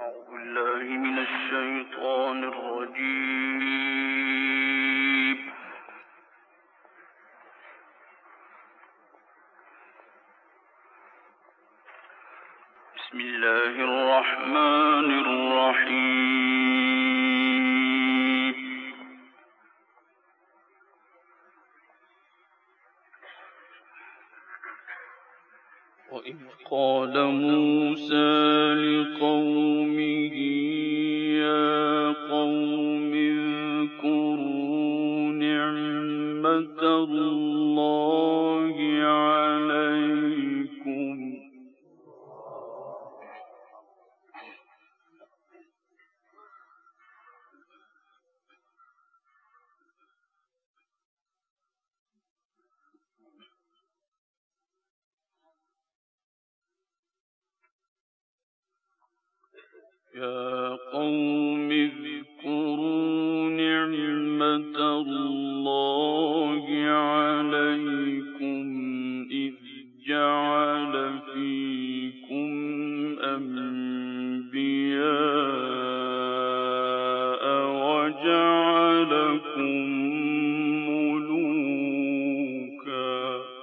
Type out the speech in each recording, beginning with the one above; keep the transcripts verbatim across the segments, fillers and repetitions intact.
بسم الله الرحمن الرحيم. وإذ قال موسى لقومه يا قوم اذكروا نعمة الله عليكم يا قوم اذكروا نعمة الله عليكم إذ جعل فيكم أنبياء وجعلكم ملوكا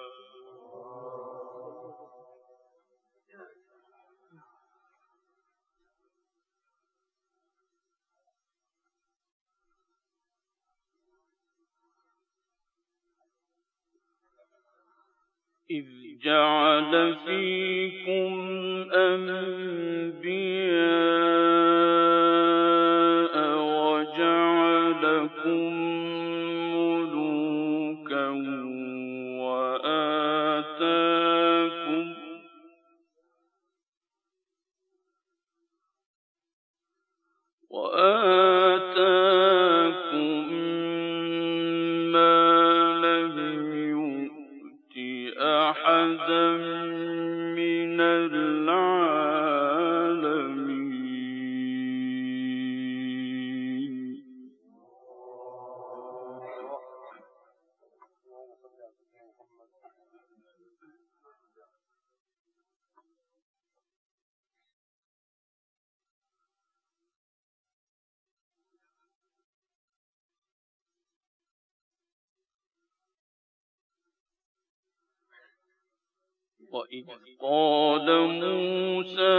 إذ جعل فيكم أنبياء وجعلكم ملوكا وآتاكم وآتاكم ما لم يؤت أحدا من العالمين. وإذ قال موسى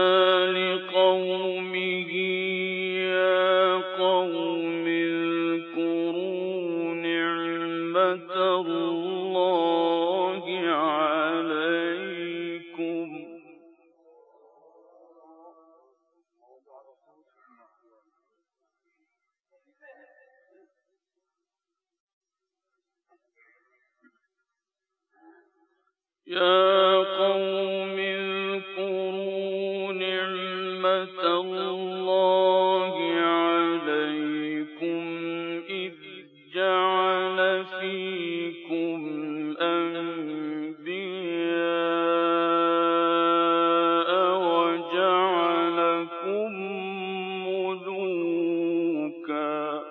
لقومه يا قوم اذكروا نعمة الله عليكم يا قوم اذكروا نعمة الله عليكم إذ جعل فيكم أنبياء وجعلكم ملوكا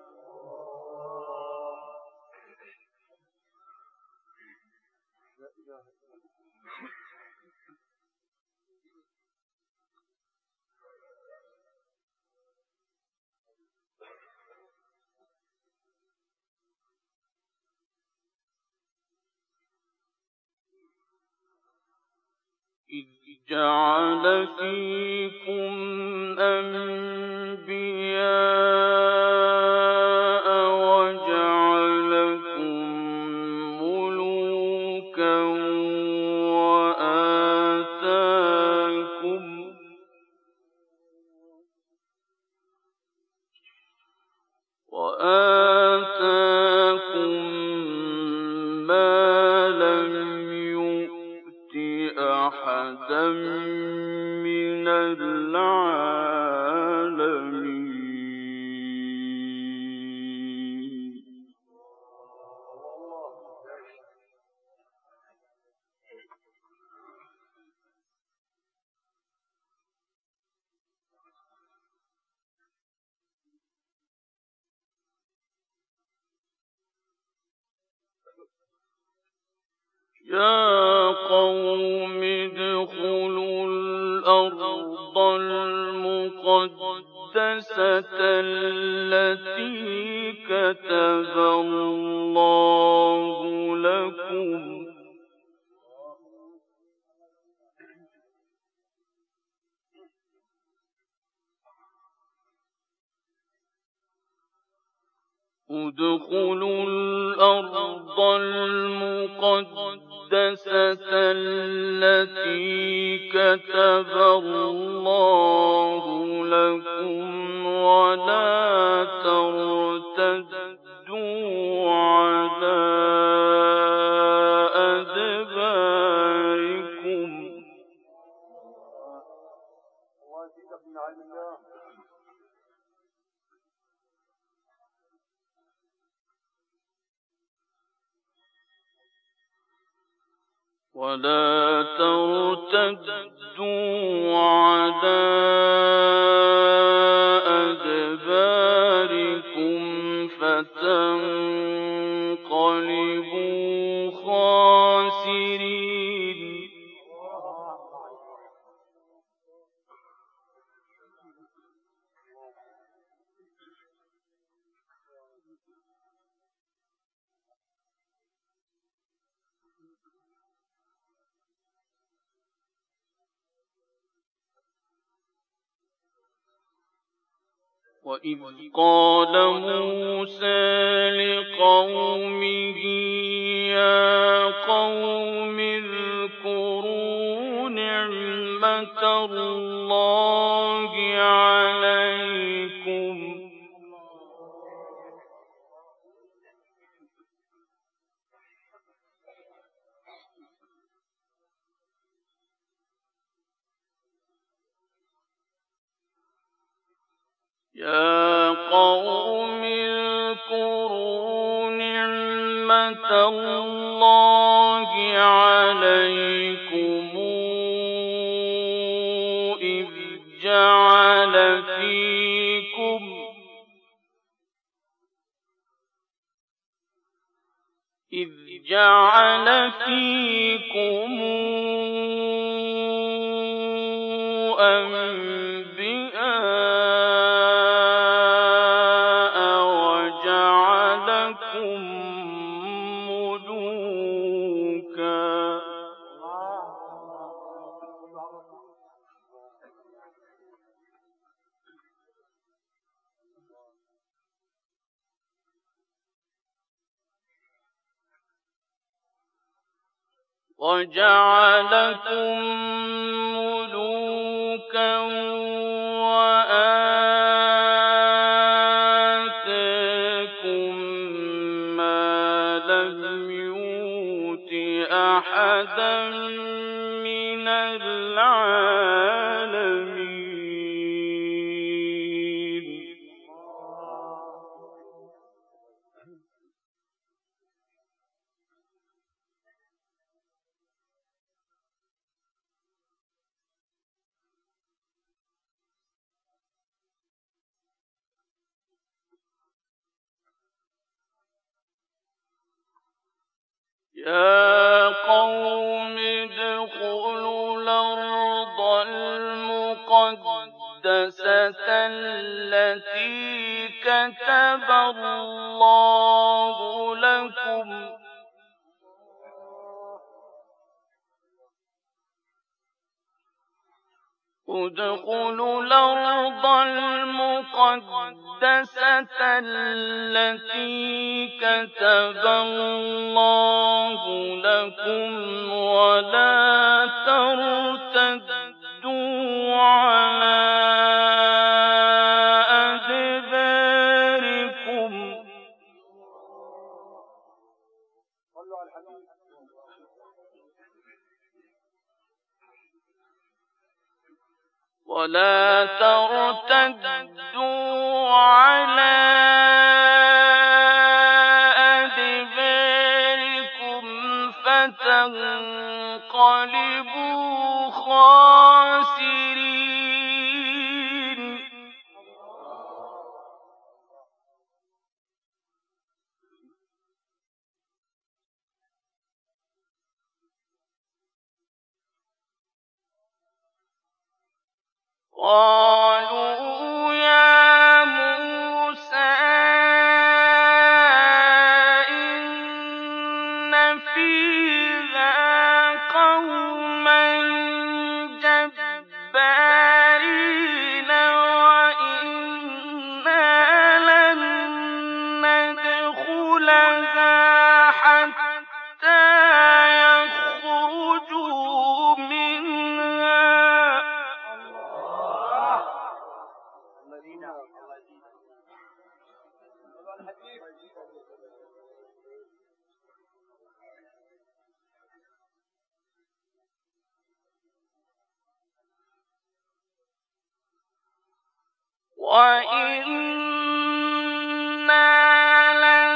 إذ جعل فيكم أنبياء وجعلكم ملوكا وآتاكم وآتاكم ما لم يؤت أحدا من العالمين. يا قوم ادخلوا الأرض الأرض المقدسة التي كتب الله لكم ادخلوا الأرض المقدسة التي كتب الله لكم ولا ترتدوا على أدباركم ولا ترتدوا على أدباركم فتنقلبوا خاسرين وَإِذْ قَالَ مُوسَىٰ لِقَوْمِهِ يَا قَوْمِ اذْكُرُوا نِعْمَةَ اللَّهِ عَلَيْكُمْ يَا قَوْمِ اذْكُرُوا نِعْمَةَ اللَّهِ عَلَيْكُمْ إِذْ جَعَلَ فِيكُمْ إِذْ جَعَلَ فِيكُمْ أَنبِيَاءَ وَجَعَلَكُم مُّلُوكًا وَجَعَلَكُم مُّلُوكًا وَآتَاكُم مَّا لَمْ يُؤْتِ أَحَدًا مِّنَ الْعَالَمِينَ يَا قَوْمِ ادْخُلُوا الْأَرْضَ الْمُقَدَّسَةَ الَّتِي كَتَبَ اللَّهُ لَكُمْ ادخلوا الأرض المقدسة التي كتب الله لكم ولا ترتدوا على أدباركم ولا ترتدوا على أدباركم فتنقلبوا خاسرين قالوا يا موسى إن فيها قوما جبارين وإنا لن ندخلها حتى يخرجوا منها وَإِنَّا لَن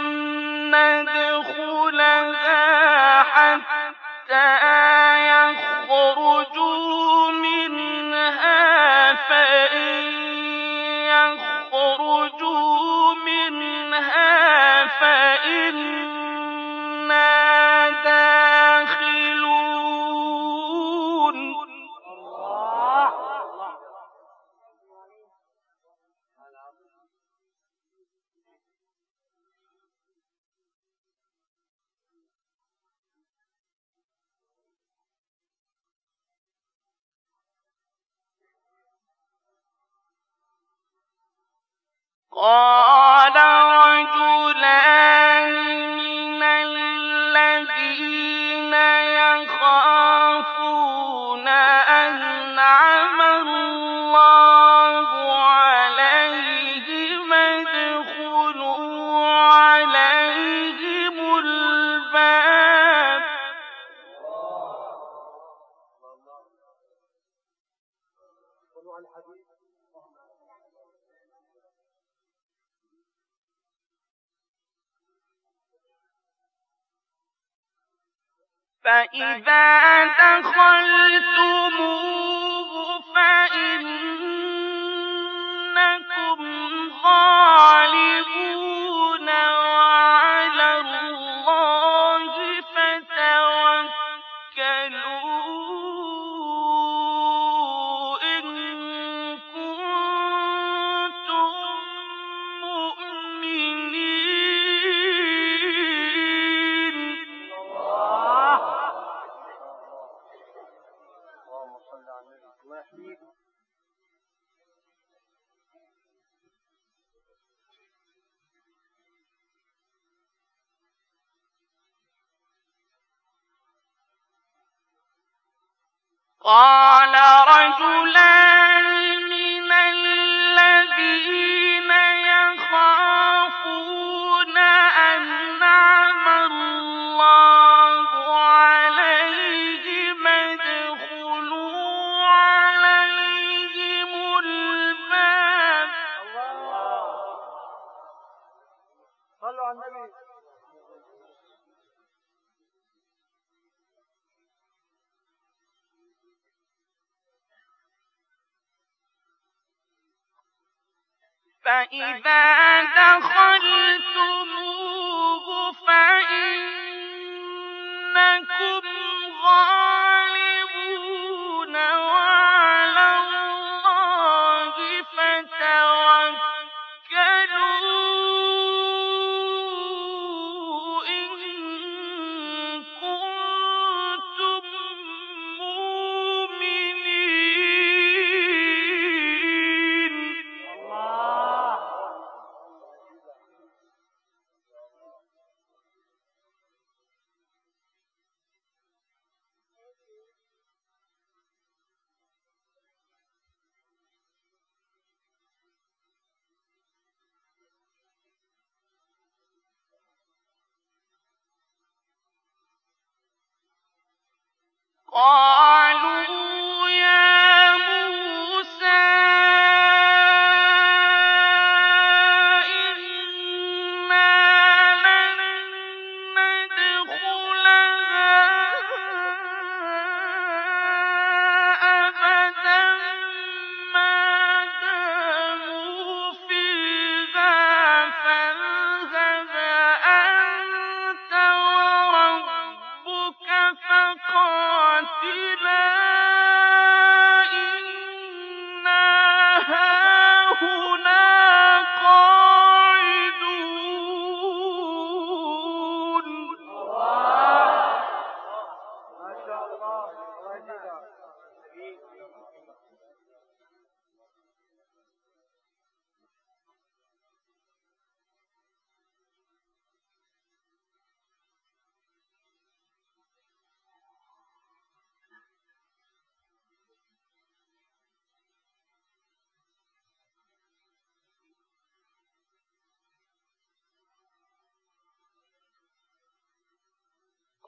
نَّدْخُلَهَا حَتَّىٰ يَخْرُجُوا مِنْهَا فَإِن يَخْرُجُوا مِنْهَا فَإِنَّا دَاخِلُونَ قَالَ رَجُلَانِ مِنَ الَّذِينَ يَخَافُونَ أَنْعَمَ اللَّهُ عَلَيْهِمْ ادْخُلُوا عَلَيْهِمُ الْبَابَ فَإِذَا دَخَلْتُمُوهُ فَإِنَّكُمْ غَالِبُونَ وَعَلَى اللَّهِ فَتَوَكَّلُوا إِن كُنتُم مُّؤْمِنِينَ قَالَ رَجُلَانِ مِنَ الَّذِينَ يَخَافُونَ أَنْعَمَ اللَّهُ عَلَيْهِمْ ادْخُلُوا عَلَيْهِمُ الْبَابَ صلوا على النبي فَإِذَا دَخَلْتُمُوهُ فَإِنَّكُمْ غَالِبُونَ وَعَلَى اللَّهِ فَتَوَكَّلُوا إِن كُنتُم مُّؤْمِنِينَ قَالُوا يَا مُوسَى إِنَّا لَن نَّدْخُلَهَا أَبَدًا مَّا دَامُوا فِيهَا فَاذْهَبْ أَنتَ وَرَبُّكَ فَقَاتِلَا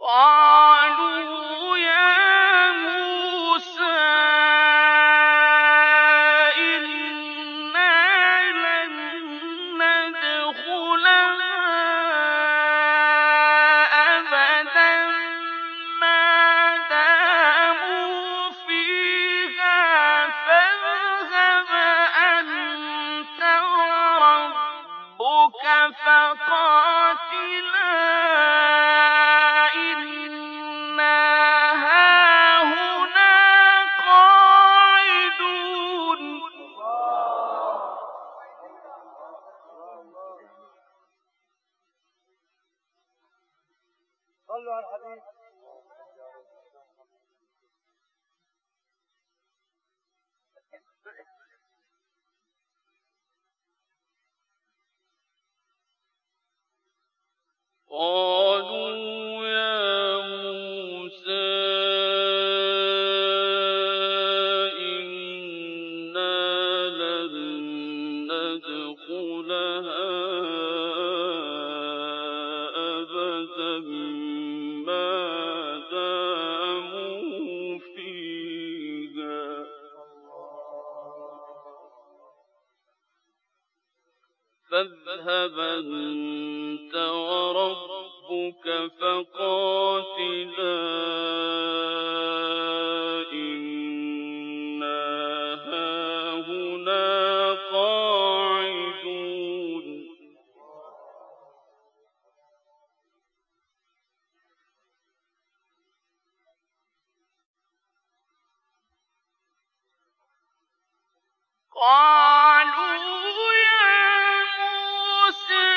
قالوا يا موسى إنا لن ندخلها أبدا ما داموا فيها فاذهب أنت وربك فقاتلا إنا هاهنا قاعدون. صلوا على الحبيب. قالوا يا موسى إنا لن ندخلها أبدا ما داموا فيها فاذهب أنت وربك فقاتلا إنا هاهنا قاعدون. قالوا يا موسى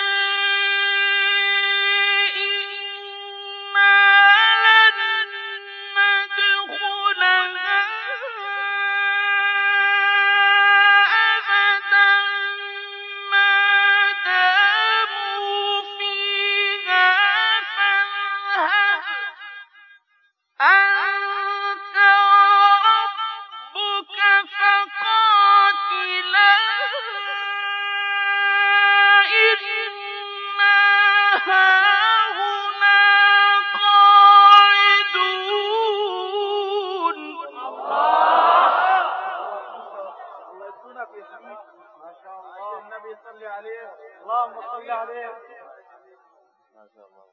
إنا لن ندخلها أبدا ما داموا فيها فاذهب أنت وربك فقاتلا إنا هاهنا قاعدون. الله يسونك يا حبيبي. ما شاء الله. النبي صلي عليه. اللهم صل عليه. ما شاء الله.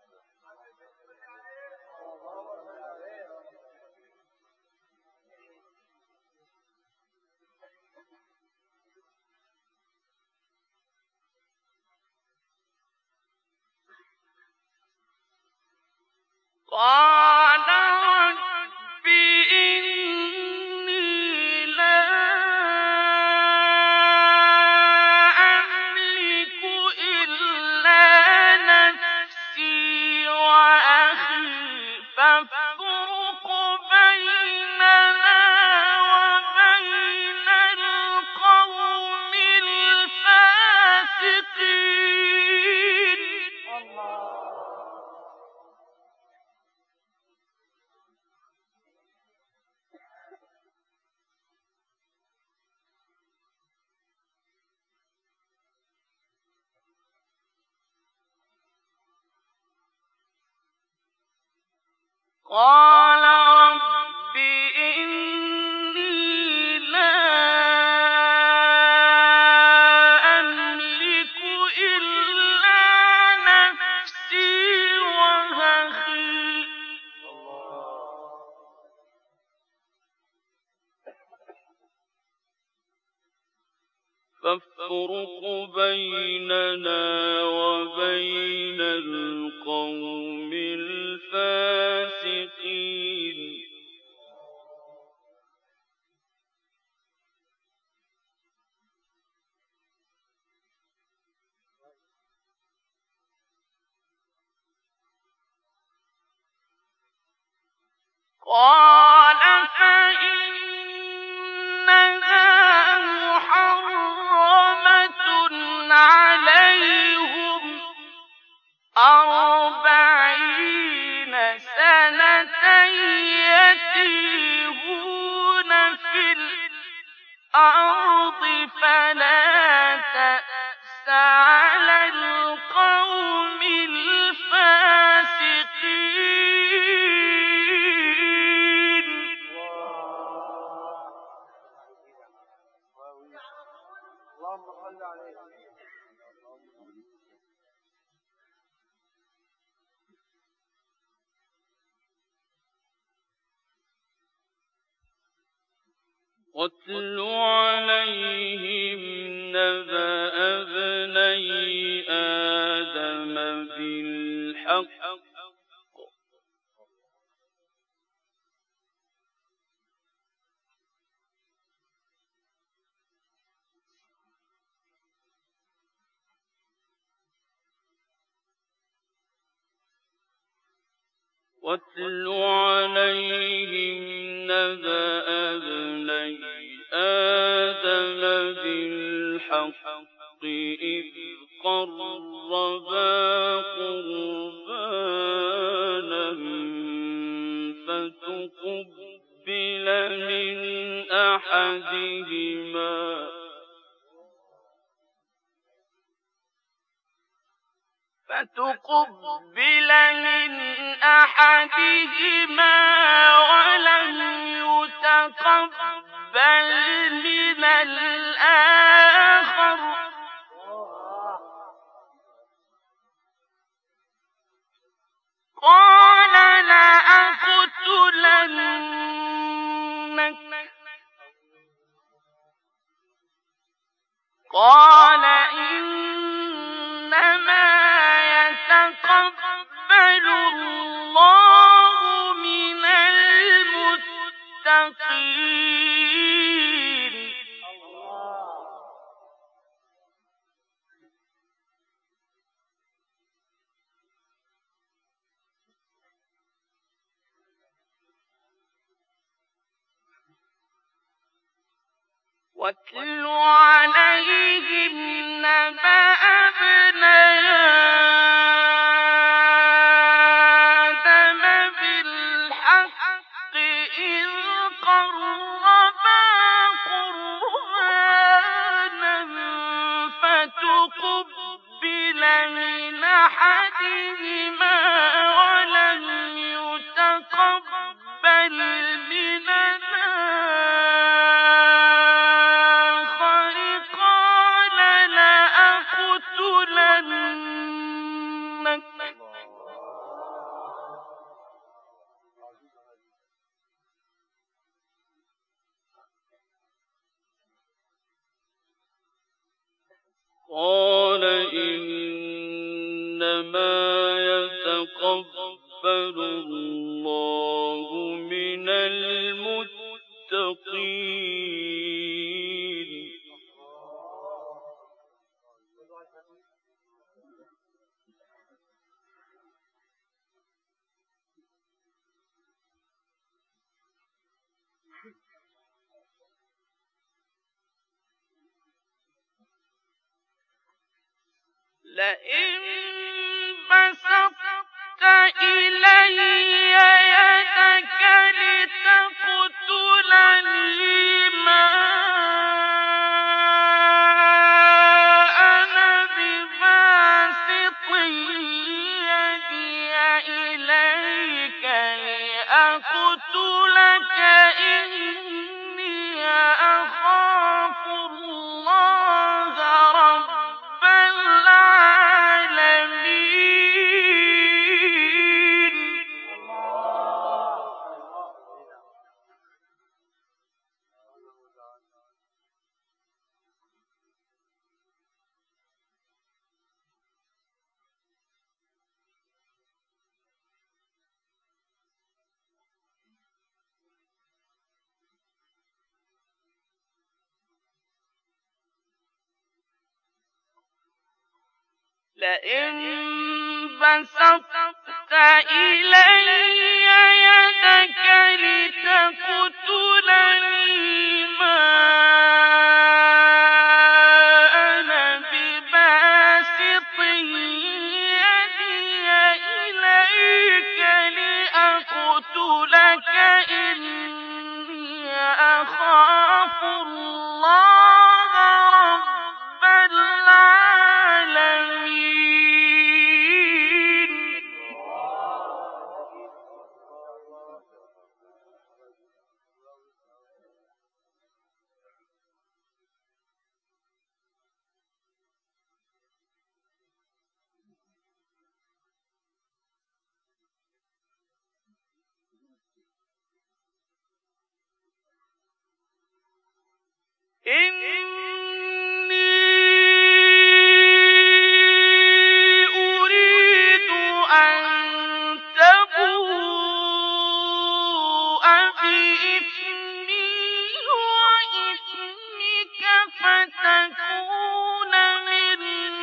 قال رب إني لا أملك إلا نفسي وأخي فافرق بيننا وبين القوم الفاسقين. قال رب إني لا أملك إلا نفسي وأخي فافرق بيننا وبين القوم الفاسقين. قال فإنها محرمة عليهم أربعين سنة يتيهون في الأرض فلا تأس على القوم الفاسقين. اللهم صل عليه. واتل عليهم نبأ ابني آدم بالحق واتل عليهم نبأ ابني آدم بالحق إذ قربا قربانا فتقبل من أحدهما فتقبل من أحدهما ولم يتقبل من الآخر قال لأقتلنك قال إنما يتقبل الله من المتقين واتل عليهم نبأ ابني آدم بالحق إذ قربا قربانا فتقبل من أحدهما ولم يتقبل من الآخر قال لأقتلنك قال إنما يتقبل الله من المتقين لئن بسطت إلي يدك لتقتلني ما أنا بباسط يدي إليك لأقتلك إني أخاف الله رب العالمين لئن بسطت إلي يدك لتقتلني ما أنا بباسط يدي إليك لأقتلك إني أخاف الله رب العالمين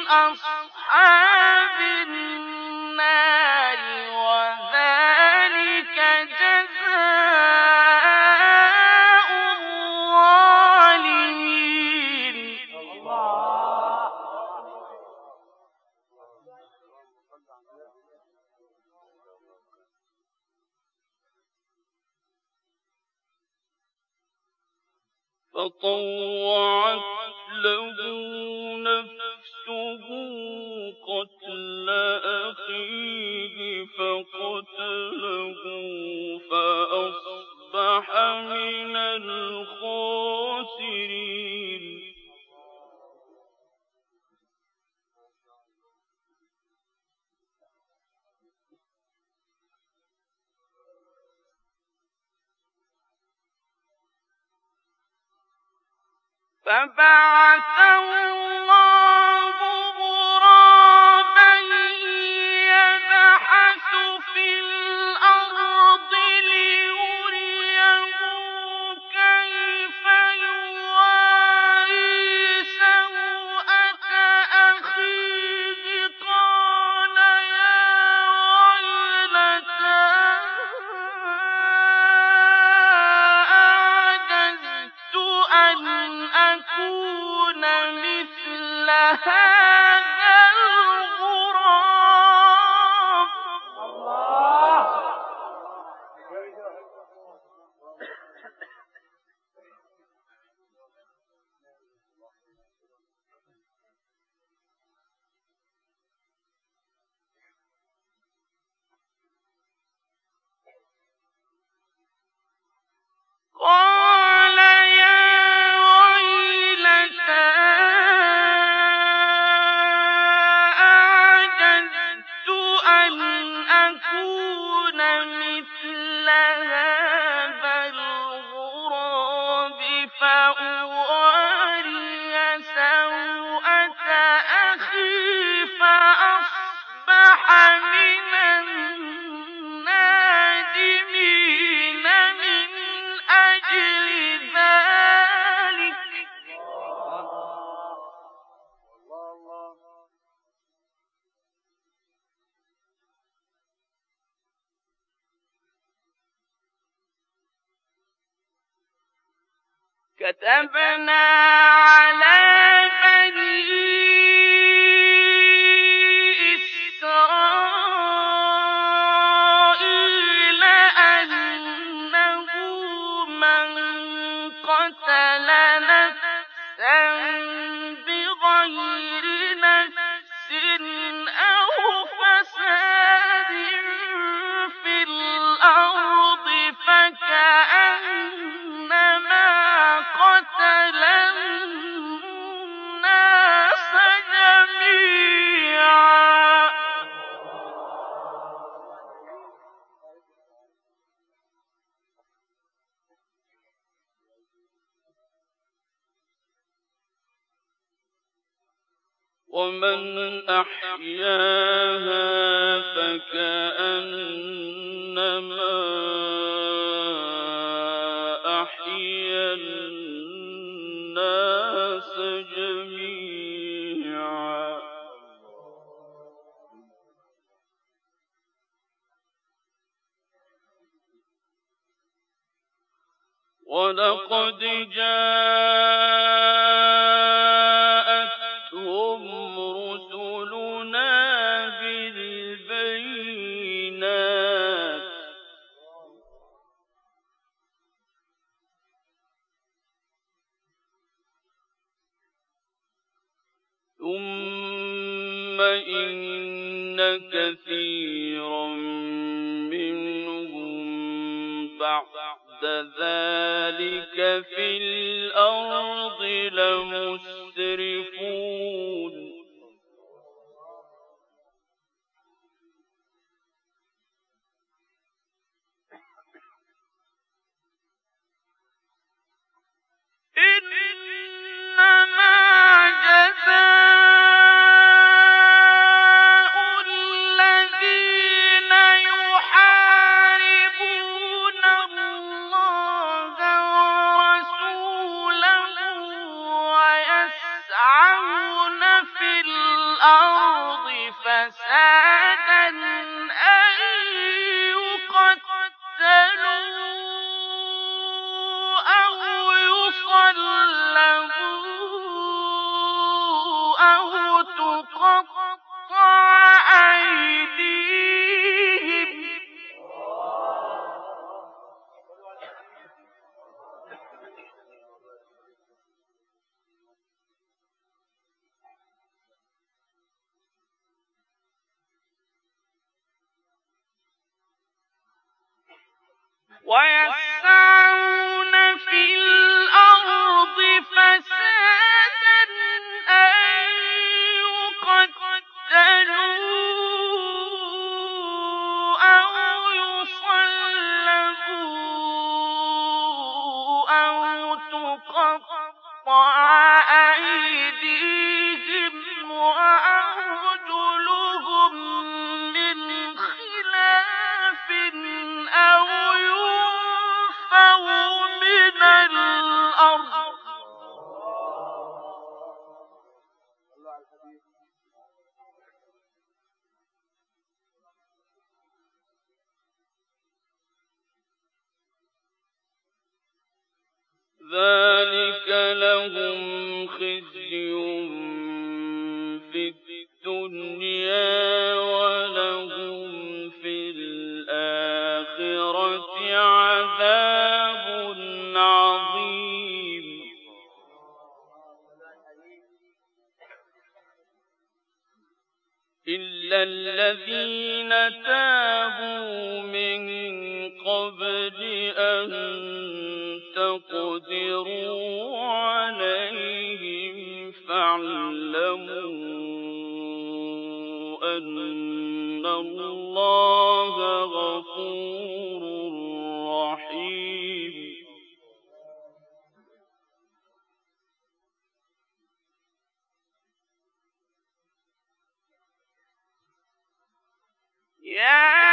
أصحاب النار وذلك جزاء الظالمين. فطوعت له نفسه قتل أخيه فقتله فأصبح من الخاسرين. فبعث الله غرابا يبحث في الأرض ليريه كيف يواري سوءة أخيه قال يا ويلتى أعجزت أن أكون مثل هذا الغراب. قال يا ويلتى أعجزت أن أكون مثل هذا الغراب فأواري سوءة أخي فأصبح من النادمين من أجل ذلك. كتبنا على بني إسرائيل أنه من قتل نفسا بغير نفس أو فساد في الأرض فكأنما قتل الناس جميعا. ومن أحياها فكأنما أحيا الناس جميعا. ولقد جاءتهم رسلنا بالبينات ثم إن كثيرا منهم بعد ذلك في الأرض لمسرفون. إنما جزاء الذين يحاربون الله ورسوله ويسعون الأرض فسادا أن يقتلوا أو يصلبوا أو تقطع أيديهم ويسعون في الأرض فسادا أن يقتلوا أو يصلبوا أو تقطع أيديهم وأرجلهم من خلاف أو ينفوا من الأرض ذلك لهم خزي في الدنيا ولهم في الآخرة عذاب عظيم إلا الذين تابوا من قبل أن تقدروا عليهم فاعلموا أن الله غفور رحيم يا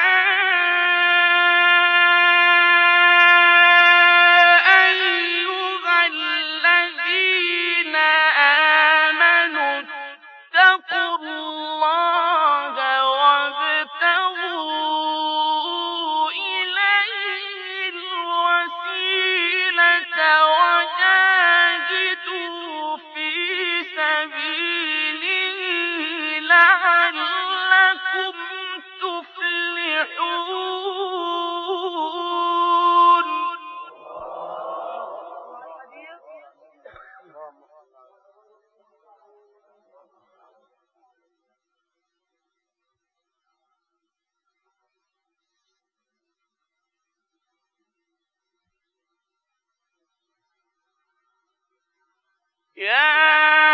يا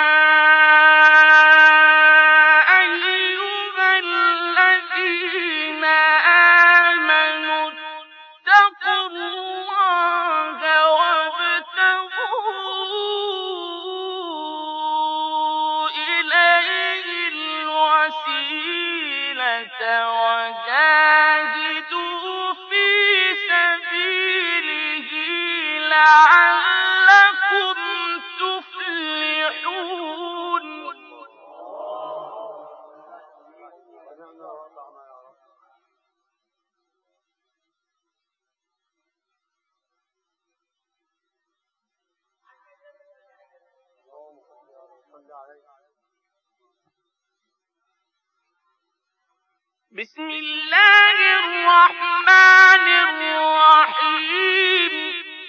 أيها الذين آمنوا اتقوا الله وابتغوا إليه الوسيلة وجاهدوا في سبيله لعلكم تفلحون بسم الله الرحمن الرحيم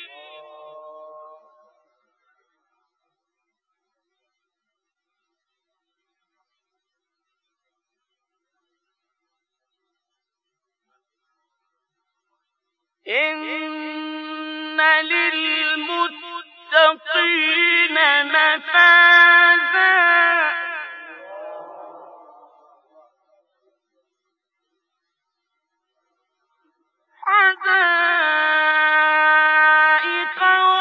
إن للمتقين مفازا حدائق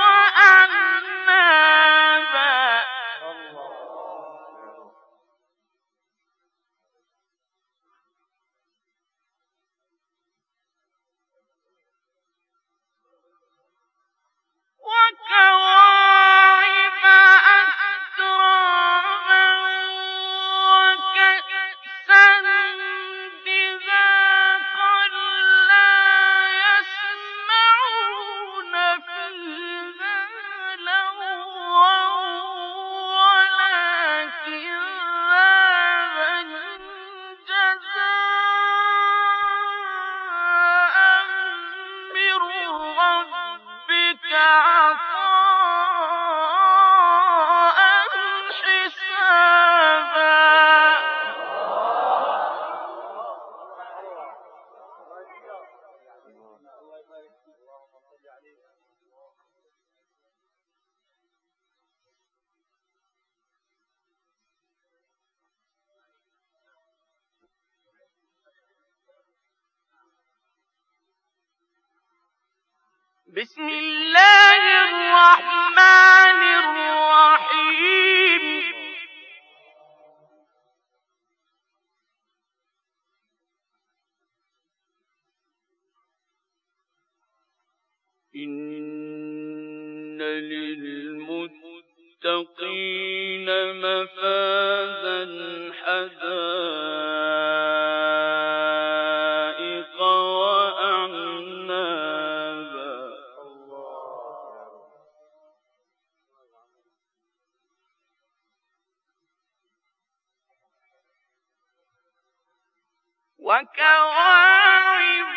وأعنابا وكواعب بسم الله الرحمن الرحيم إن للمتقين مفازا حدائق وأعنابا وكواعب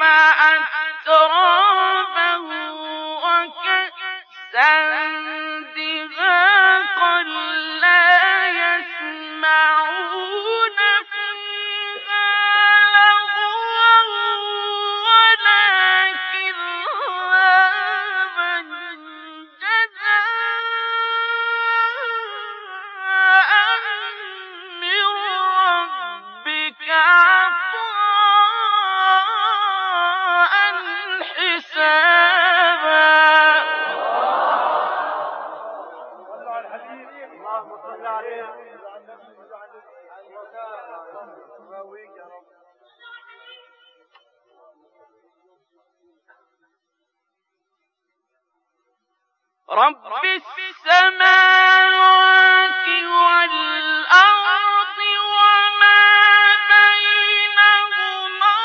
أترابا وكأسا دهاقا لا يسمعون فيها لغوا ولا كذابا جزاء من ربك عطاء حسابا. اللهم صل عليه. رب السماوات والأرض وما بينهما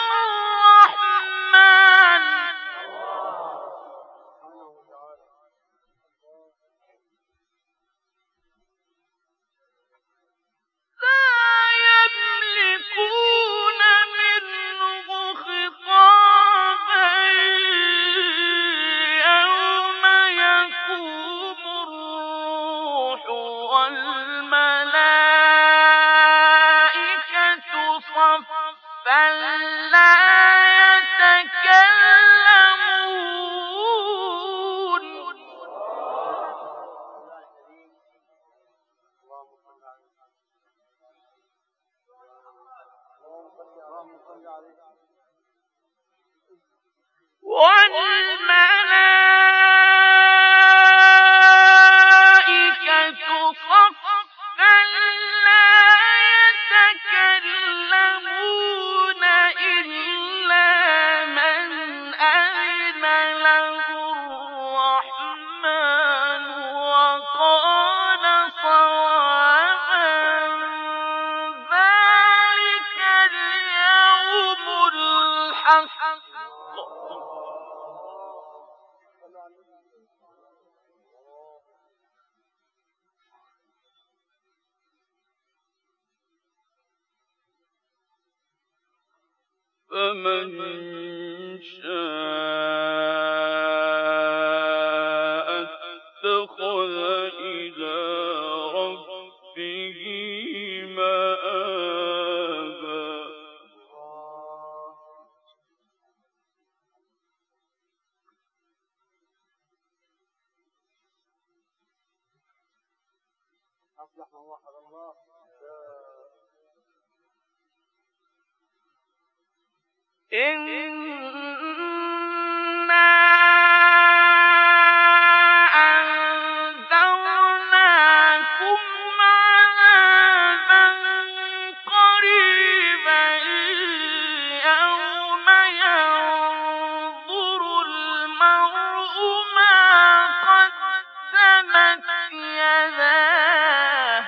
الرحمن لا يملكون منه خطابا يوم يقوم الروح والملائكة صفا لا يتكلمون والملائكة صفا لا يتكلمون إلا من أذن له الرحمن وقال صوابا. ذلك اليوم الحق فمن شاء اتخذ إلى ربه مآبا. أصلح من وحد الله. إنا أنذرناكم عذابا قريبا يوم ينظر المرء ما قدمت يداه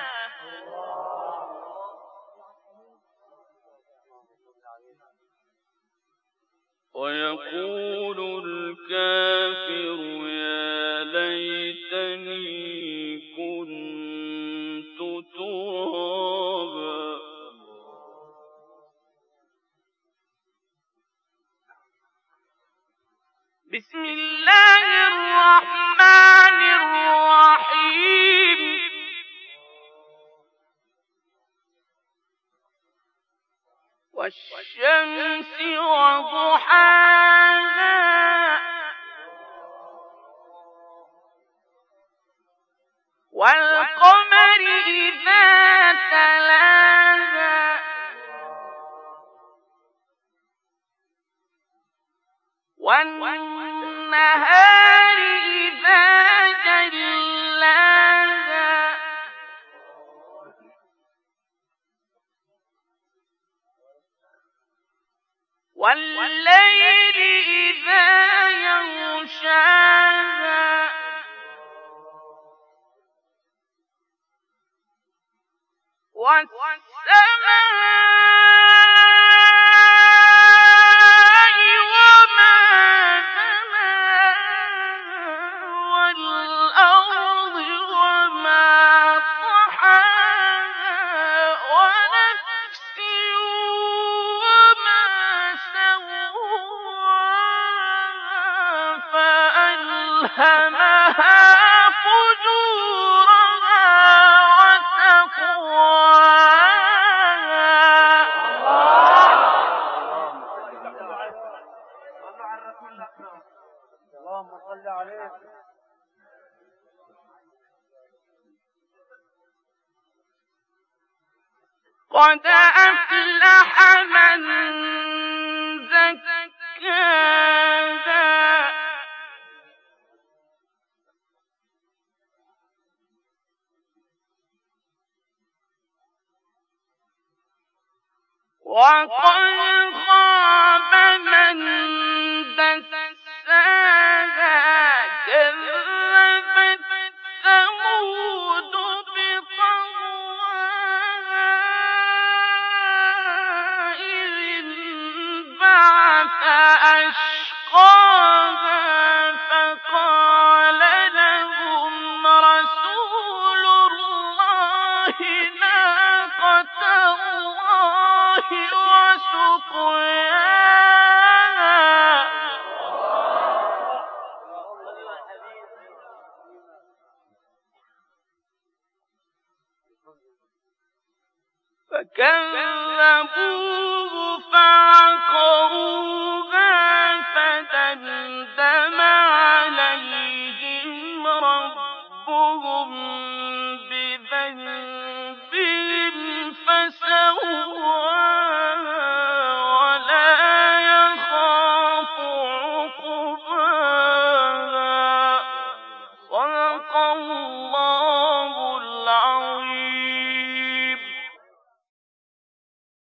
ويقول الكافر يا ليتني كنت ترابا. بسم الله الرحمن الرحيم والشمس وضحاها والقمر إذا تلاها والنهار والليل إذا يغشاها والسماء وما بناها والأرض وما طحاها ونفس وما سواها فألهمها فجورها اللهم صل عليه. قد أفلح من زكاها وقد خاب من دساها كذبت ثمود بطغواها إذ انبعث أشقاها فقال لهم رسول الله ناقة الله وسقياها فكذبوه فعقروها